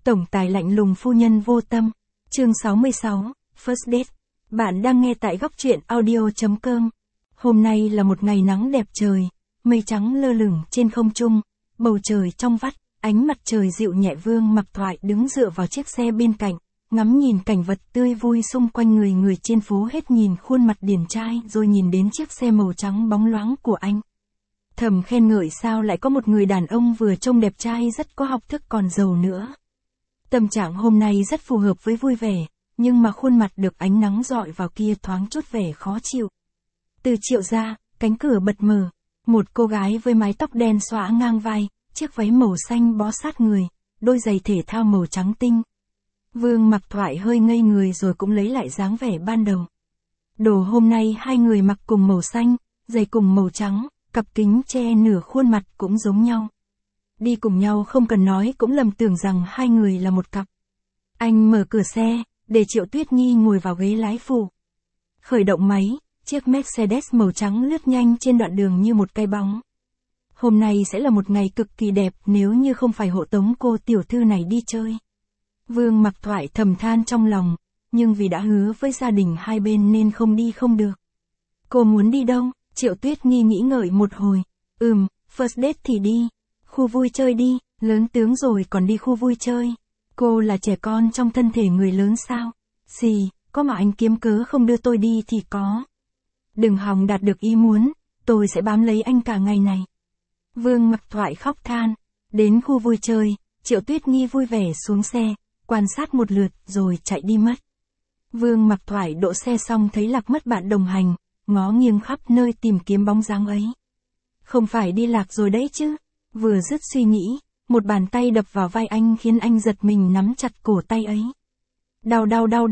Tổng tài lạnh lùng phu nhân vô tâm. Chương 66, First Date. Bạn đang nghe tại góc truyện audio.com. Hôm nay là một ngày nắng đẹp trời, mây trắng lơ lửng trên không trung, bầu trời trong vắt, ánh mặt trời dịu nhẹ. Vương Mặc Thoại đứng dựa vào chiếc xe bên cạnh, ngắm nhìn cảnh vật tươi vui xung quanh người trên phố. Hết nhìn khuôn mặt điển trai rồi nhìn đến chiếc xe màu trắng bóng loáng của anh. Thầm khen ngợi sao lại có một người đàn ông vừa trông đẹp trai rất có học thức còn giàu nữa. Tâm trạng hôm nay rất phù hợp với vui vẻ, nhưng mà khuôn mặt được ánh nắng rọi vào kia thoáng chút vẻ khó chịu. Từ Triệu ra, cánh cửa bật mở, một cô gái với mái tóc đen xõa ngang vai, chiếc váy màu xanh bó sát người, đôi giày thể thao màu trắng tinh. Vương Mặc Thoại hơi ngây người rồi cũng lấy lại dáng vẻ ban đầu. Đồ hôm nay hai người mặc cùng màu xanh, giày cùng màu trắng, cặp kính che nửa khuôn mặt cũng giống nhau. Đi cùng nhau không cần nói cũng lầm tưởng rằng hai người là một cặp. Anh mở cửa xe, để Triệu Tuyết Nhi ngồi vào ghế lái phụ. Khởi động máy, chiếc Mercedes màu trắng lướt nhanh trên đoạn đường như một cái bóng. Hôm nay sẽ là một ngày cực kỳ đẹp nếu như không phải hộ tống cô tiểu thư này đi chơi. Vương Mặc Thoại thầm than trong lòng, nhưng vì đã hứa với gia đình hai bên nên không đi không được. Cô muốn đi đâu? Triệu Tuyết Nhi nghĩ ngợi một hồi. First date thì đi. Khu vui chơi đi, lớn tướng rồi còn đi khu vui chơi. Cô là trẻ con trong thân thể người lớn sao? Xì, có mà anh kiếm cớ không đưa tôi đi thì có. Đừng hòng đạt được ý muốn, tôi sẽ bám lấy anh cả ngày này. Vương Mặc Thoại khóc than. Đến khu vui chơi, Triệu Tuyết Nhi vui vẻ xuống xe, quan sát một lượt rồi chạy đi mất. Vương Mặc Thoại đỗ xe xong thấy lạc mất bạn đồng hành, ngó nghiêng khắp nơi tìm kiếm bóng dáng ấy. Không phải đi lạc rồi đấy chứ? Vừa dứt suy nghĩ, một bàn tay đập vào vai anh khiến anh giật mình nắm chặt cổ tay ấy. Đau,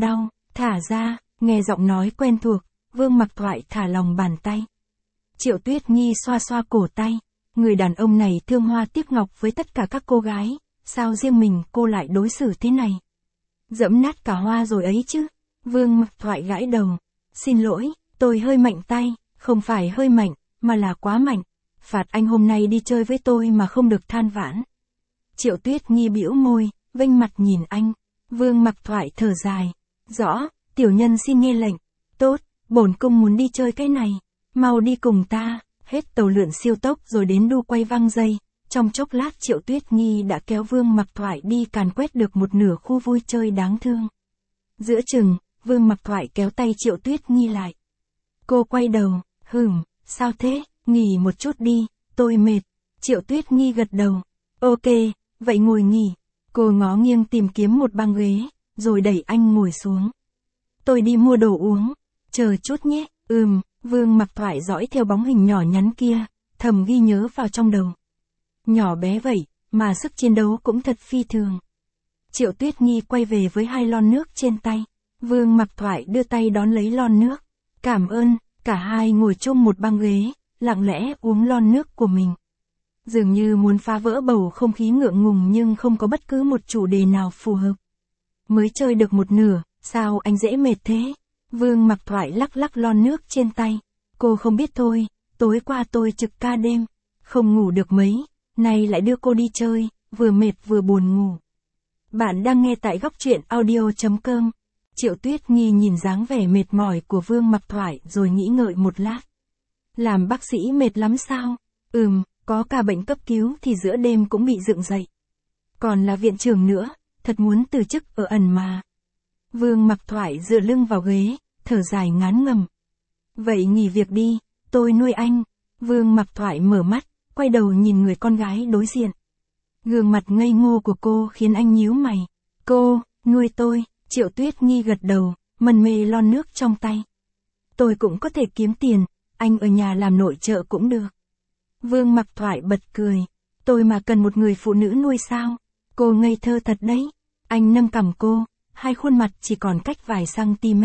thả ra, nghe giọng nói quen thuộc, Vương Mặc Thoại thả lòng bàn tay. Triệu Tuyết Nhi xoa xoa cổ tay, người đàn ông này thương hoa tiếc ngọc với tất cả các cô gái, sao riêng mình cô lại đối xử thế này? Dẫm nát cả hoa rồi ấy chứ? Vương Mặc Thoại gãi đầu. Xin lỗi, tôi hơi mạnh tay, không phải hơi mạnh, mà là quá mạnh. Phạt anh hôm nay đi chơi với tôi mà không được than vãn. Triệu Tuyết Nhi bĩu môi, vênh mặt nhìn anh. Vương Mặc Thoại thở dài. Rõ, tiểu nhân xin nghe lệnh. Tốt, bổn cung muốn đi chơi cái này. Mau đi cùng ta. Hết tàu lượn siêu tốc rồi đến đu quay văng dây. Trong chốc lát Triệu Tuyết Nhi đã kéo Vương Mặc Thoại đi càn quét được một nửa khu vui chơi đáng thương. Giữa chừng, Vương Mặc Thoại kéo tay Triệu Tuyết Nhi lại. Cô quay đầu, sao thế? Nghỉ một chút đi, tôi mệt. Triệu Tuyết Nhi gật đầu. Ok, vậy ngồi nghỉ. Cô ngó nghiêng tìm kiếm một băng ghế, rồi đẩy anh ngồi xuống. Tôi đi mua đồ uống. Chờ chút nhé. Vương Mặc Thoại dõi theo bóng hình nhỏ nhắn kia, thầm ghi nhớ vào trong đầu. Nhỏ bé vậy, mà sức chiến đấu cũng thật phi thường. Triệu Tuyết Nhi quay về với hai lon nước trên tay. Vương Mặc Thoại đưa tay đón lấy lon nước. Cảm ơn, cả hai ngồi chung một băng ghế, lặng lẽ uống lon nước của mình. Dường như muốn phá vỡ bầu không khí ngượng ngùng nhưng không có bất cứ một chủ đề nào phù hợp. Mới chơi được một nửa, sao anh dễ mệt thế? Vương Mặc Thoại lắc lon nước trên tay. Cô không biết thôi, tối qua tôi trực ca đêm, không ngủ được mấy, nay lại đưa cô đi chơi, vừa mệt vừa buồn ngủ. Bạn đang nghe tại góc truyện audio.com. Triệu Tuyết Nhi nhìn dáng vẻ mệt mỏi của Vương Mặc Thoại rồi nghĩ ngợi một lát. Làm bác sĩ mệt lắm sao? Có ca bệnh cấp cứu thì giữa đêm cũng bị dựng dậy. Còn là viện trưởng nữa, thật muốn từ chức ở ẩn mà. Vương Mặc Thoại dựa lưng vào ghế, thở dài ngán ngẩm. Vậy nghỉ việc đi, tôi nuôi anh. Vương Mặc Thoại mở mắt, quay đầu nhìn người con gái đối diện. Gương mặt ngây ngô của cô khiến anh nhíu mày. Cô, nuôi tôi. Triệu Tuyết Nhi gật đầu, mân mê lon nước trong tay. Tôi cũng có thể kiếm tiền, anh ở nhà làm nội trợ cũng được. Vương Mặc Thoại bật cười. Tôi mà cần một người phụ nữ nuôi sao? Cô ngây thơ thật đấy. Anh nâng cằm cô, hai khuôn mặt chỉ còn cách vài cm.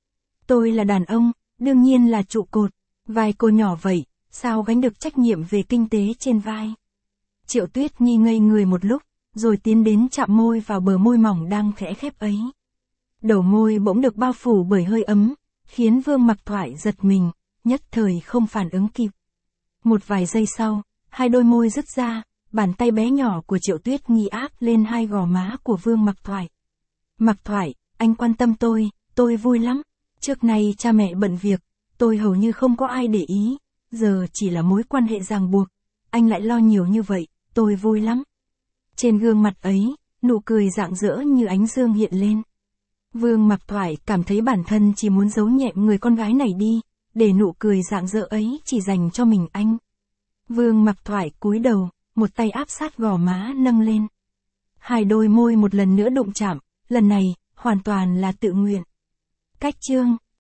Tôi là đàn ông, đương nhiên là trụ cột. Vai cô nhỏ vậy, sao gánh được trách nhiệm về kinh tế trên vai? Triệu Tuyết Nhi ngây người một lúc, rồi tiến đến chạm môi vào bờ môi mỏng đang khẽ khép ấy. Đầu môi bỗng được bao phủ bởi hơi ấm, khiến Vương Mặc Thoại giật mình, nhất thời không phản ứng kịp. Một vài giây sau, hai đôi môi rứt ra, bàn tay bé nhỏ của Triệu Tuyết Nghi áp lên hai gò má của Vương Mặc Thoại. Mặc Thoại, anh quan tâm tôi vui lắm. Trước nay cha mẹ bận việc, tôi hầu như không có ai để ý, giờ chỉ là mối quan hệ ràng buộc. Anh lại lo nhiều như vậy, tôi vui lắm. Trên gương mặt ấy, nụ cười rạng rỡ như ánh dương hiện lên. Vương Mặc Thoại cảm thấy bản thân chỉ muốn giấu nhẹm người con gái này đi, để nụ cười rạng rỡ ấy chỉ dành cho mình anh. Vương Mặc Thoại cúi đầu, một tay áp sát gò má nâng lên. Hai đôi môi một lần nữa đụng chạm, lần này, hoàn toàn là tự nguyện. Cách chương